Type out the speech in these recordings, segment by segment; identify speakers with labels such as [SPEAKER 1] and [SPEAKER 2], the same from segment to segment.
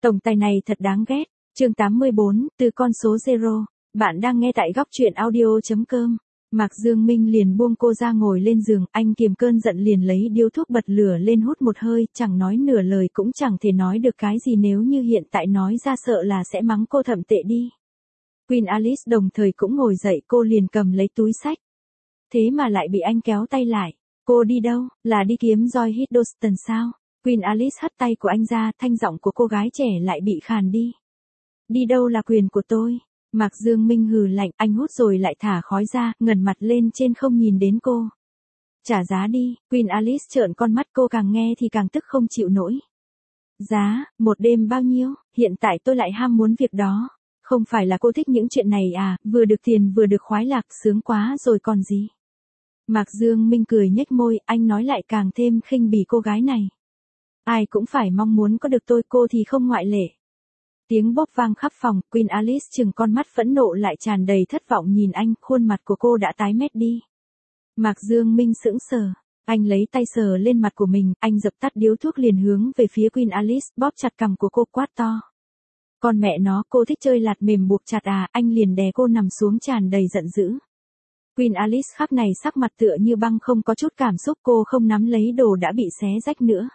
[SPEAKER 1] Tổng tài này thật đáng ghét. Chương 84, từ con số zero. Bạn đang nghe tại góc truyện audio.com. Mạc Dương Minh liền buông cô ra ngồi lên giường, anh kiềm cơn giận liền lấy điếu thuốc bật lửa lên hút một hơi, chẳng nói nửa lời cũng chẳng thể nói được cái gì, nếu như hiện tại nói ra sợ là sẽ mắng cô thậm tệ đi. Queen Alice đồng thời cũng ngồi dậy, cô liền cầm lấy túi xách. Thế mà lại bị anh kéo tay lại. Cô đi đâu, là đi kiếm Joy Hiddleston sao? Queen Alice hất tay của anh ra, thanh giọng của cô gái trẻ lại bị khàn đi. Đi đâu là quyền của tôi. Mạc Dương Minh hừ lạnh, anh hút rồi lại thả khói ra, ngẩng mặt lên trên không nhìn đến cô. Trả giá đi. Queen Alice trợn con mắt, cô càng nghe thì càng tức không chịu nổi. Giá, một đêm bao nhiêu? Hiện tại tôi lại ham muốn việc đó. Không phải là cô thích những chuyện này à, vừa được tiền vừa được khoái lạc, sướng quá rồi còn gì. Mạc Dương Minh cười nhếch môi, anh nói lại càng thêm khinh bỉ cô gái này. Ai cũng phải mong muốn có được tôi, cô thì không ngoại lệ. Tiếng bốp vang khắp phòng, Queen Alice chừng con mắt phẫn nộ lại tràn đầy thất vọng nhìn anh, khuôn mặt của cô đã tái mét đi. Mạc Dương Minh sững sờ, anh lấy tay sờ lên mặt của mình, anh dập tắt điếu thuốc liền hướng về phía Queen Alice, bóp chặt cằm của cô quát to. Con mẹ nó, cô thích chơi lạt mềm buộc chặt à, anh liền đè cô nằm xuống tràn đầy giận dữ. Queen Alice khắc này sắc mặt tựa như băng, không có chút cảm xúc, cô không nắm lấy đồ đã bị xé rách nữa.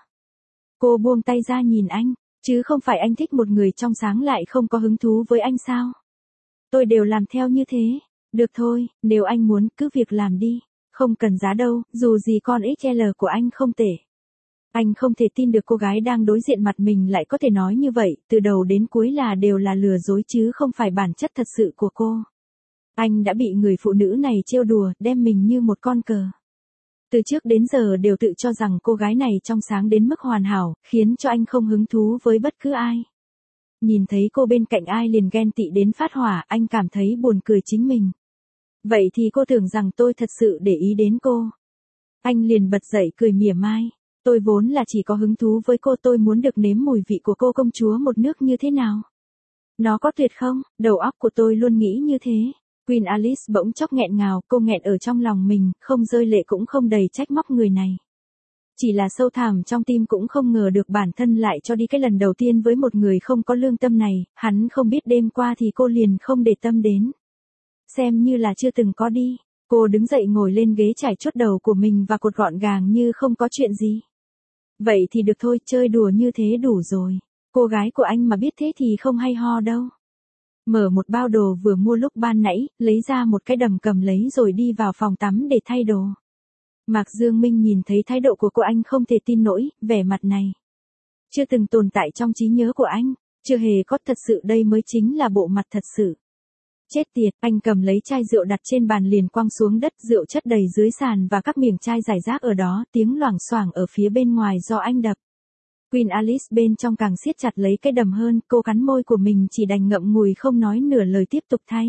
[SPEAKER 1] Cô buông tay ra nhìn anh, chứ không phải anh thích một người trong sáng lại không có hứng thú với anh sao? Tôi đều làm theo như thế. Được thôi, nếu anh muốn cứ việc làm đi, không cần giá đâu, dù gì con XL của anh không tệ. Anh không thể tin được cô gái đang đối diện mặt mình lại có thể nói như vậy, từ đầu đến cuối là đều là lừa dối chứ không phải bản chất thật sự của cô. Anh đã bị người phụ nữ này trêu đùa, đem mình như một con cờ. Từ trước đến giờ đều tự cho rằng cô gái này trong sáng đến mức hoàn hảo, khiến cho anh không hứng thú với bất cứ ai. Nhìn thấy cô bên cạnh ai liền ghen tị đến phát hỏa, anh cảm thấy buồn cười chính mình. Vậy thì cô tưởng rằng tôi thật sự để ý đến cô. Anh liền bật dậy cười mỉa mai. Tôi vốn là chỉ có hứng thú với cô, tôi muốn được nếm mùi vị của cô công chúa một nước như thế nào. Nó có tuyệt không? Đầu óc của tôi luôn nghĩ như thế. Queen Alice bỗng chốc nghẹn ngào, cô nghẹn ở trong lòng mình, không rơi lệ cũng không đầy trách móc người này. Chỉ là sâu thẳm trong tim cũng không ngờ được bản thân lại cho đi cái lần đầu tiên với một người không có lương tâm này, hắn không biết đêm qua thì cô liền không để tâm đến. Xem như là chưa từng có đi, cô đứng dậy ngồi lên ghế trải chuốt đầu của mình và cột gọn gàng như không có chuyện gì. Vậy thì được thôi, chơi đùa như thế đủ rồi. Cô gái của anh mà biết thế thì không hay ho đâu. Mở một bao đồ vừa mua lúc ban nãy, lấy ra một cái đầm cầm lấy rồi đi vào phòng tắm để thay đồ. Mạc Dương Minh nhìn thấy thái độ của cô anh không thể tin nổi, vẻ mặt này chưa từng tồn tại trong trí nhớ của anh, chưa hề có, thật sự đây mới chính là bộ mặt thật sự. Chết tiệt, anh cầm lấy chai rượu đặt trên bàn liền quăng xuống đất, rượu chất đầy dưới sàn và các miếng chai rải rác ở đó, tiếng loảng xoảng ở phía bên ngoài do anh đập. Queen Alice bên trong càng siết chặt lấy cái đầm hơn, cô cắn môi của mình chỉ đành ngậm ngùi không nói nửa lời tiếp tục thay.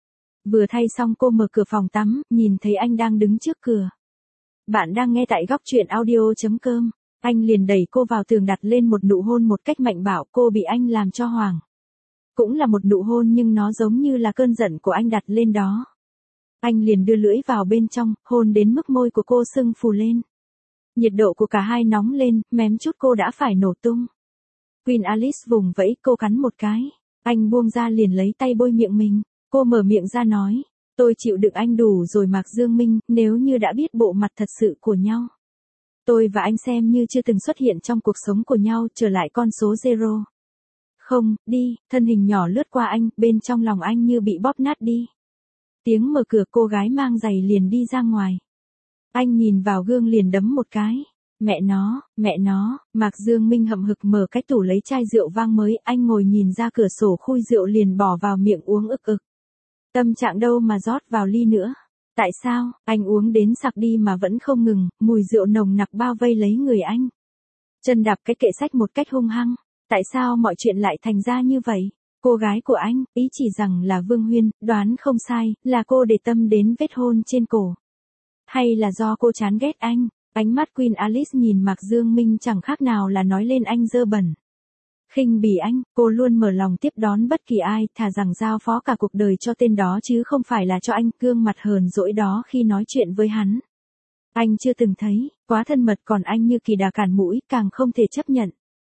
[SPEAKER 1] Vừa thay xong cô mở cửa phòng tắm, nhìn thấy anh đang đứng trước cửa. Bạn đang nghe tại góc truyện audio.com. Anh liền đẩy cô vào tường đặt lên một nụ hôn một cách mạnh bạo, cô bị anh làm cho hoảng. Cũng là một nụ hôn nhưng nó giống như là cơn giận của anh đặt lên đó. Anh liền đưa lưỡi vào bên trong, hôn đến mức môi của cô sưng phù lên. Nhiệt độ của cả hai nóng lên, mém chút cô đã phải nổ tung. Queen Alice vùng vẫy, cô cắn một cái. Anh buông ra liền lấy tay bôi miệng mình. Cô mở miệng ra nói. Tôi chịu đựng anh đủ rồi Mạc Dương Minh, nếu như đã biết bộ mặt thật sự của nhau. Tôi và anh xem như chưa từng xuất hiện trong cuộc sống của nhau, trở lại con số zero. Không, đi, thân hình nhỏ lướt qua anh, bên trong lòng anh như bị bóp nát đi. Tiếng mở cửa, cô gái mang giày liền đi ra ngoài. Anh nhìn vào gương liền đấm một cái. Mẹ nó, Mạc Dương Minh hậm hực mở cái tủ lấy chai rượu vang mới, anh ngồi nhìn ra cửa sổ khui rượu liền bỏ vào miệng uống ực ực. Tâm trạng đâu mà rót vào ly nữa. Tại sao, anh uống đến sặc đi mà vẫn không ngừng, mùi rượu nồng nặc bao vây lấy người anh. Chân đạp cái kệ sách một cách hung hăng. Tại sao mọi chuyện lại thành ra như vậy? Cô gái của anh, ý chỉ rằng là Vương Huyên, đoán không sai, là cô để tâm đến vết hôn trên cổ. Hay là do cô chán ghét anh? Ánh mắt Queen Alice nhìn Mạc Dương Minh chẳng khác nào là nói lên anh dơ bẩn. Khinh bỉ anh, cô luôn mở lòng tiếp đón bất kỳ ai, thà rằng giao phó cả cuộc đời cho tên đó chứ không phải là cho anh, gương mặt hờn dỗi đó khi nói chuyện với hắn. Anh chưa từng thấy, quá thân mật còn anh như kỳ đà cản mũi, càng không thể chấp nhận.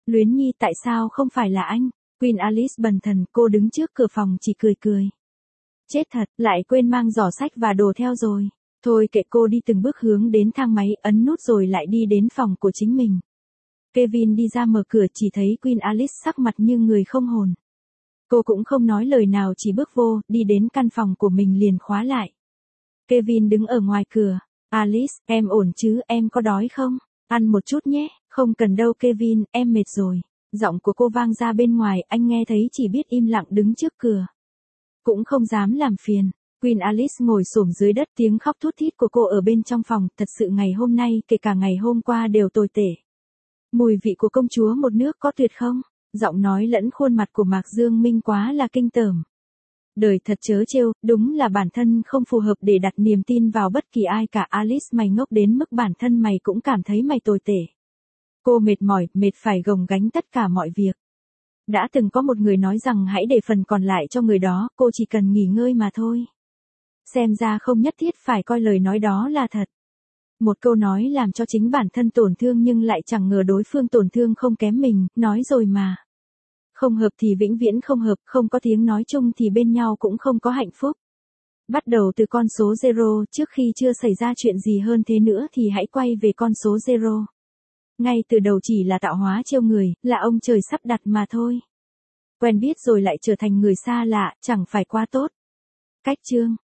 [SPEAKER 1] Luyến Nhi tại sao không phải là anh? Queen Alice bần thần, cô đứng trước cửa phòng chỉ cười cười. Chết thật, lại quên mang giỏ sách và đồ theo rồi. Thôi kệ, cô đi từng bước hướng đến thang máy, ấn nút rồi lại đi đến phòng của chính mình. Kevin đi ra mở cửa, chỉ thấy Queen Alice sắc mặt như người không hồn. Cô cũng không nói lời nào, chỉ bước vô, đi đến căn phòng của mình liền khóa lại. Kevin đứng ở ngoài cửa. Alice, em ổn chứ, em có đói không? Ăn một chút nhé. Không cần đâu Kevin, em mệt rồi. Giọng của cô vang ra bên ngoài, anh nghe thấy chỉ biết im lặng đứng trước cửa. Cũng không dám làm phiền. Queen Alice ngồi xổm dưới đất, tiếng khóc thút thít của cô ở bên trong phòng, thật sự ngày hôm nay, kể cả ngày hôm qua đều tồi tệ. Mùi vị của công chúa một nước có tuyệt không? Giọng nói lẫn khuôn mặt của Mạc Dương Minh quá là kinh tởm. Đời thật trớ trêu, đúng là bản thân không phù hợp để đặt niềm tin vào bất kỳ ai cả. Alice, mày ngốc đến mức bản thân mày cũng cảm thấy mày tồi tệ. Cô mệt mỏi, mệt phải gồng gánh tất cả mọi việc. Đã từng có một người nói rằng hãy để phần còn lại cho người đó, cô chỉ cần nghỉ ngơi mà thôi. Xem ra không nhất thiết phải coi lời nói đó là thật. Một câu nói làm cho chính bản thân tổn thương nhưng lại chẳng ngờ đối phương tổn thương không kém mình, nói rồi mà. Không hợp thì vĩnh viễn không hợp, không có tiếng nói chung thì bên nhau cũng không có hạnh phúc. Bắt đầu từ con số 0, trước khi chưa xảy ra chuyện gì hơn thế nữa thì hãy quay về con số 0. Ngay từ đầu chỉ là tạo hóa trêu người, là ông trời sắp đặt mà thôi. Quen biết rồi lại trở thành người xa lạ, chẳng phải quá tốt. Cách chương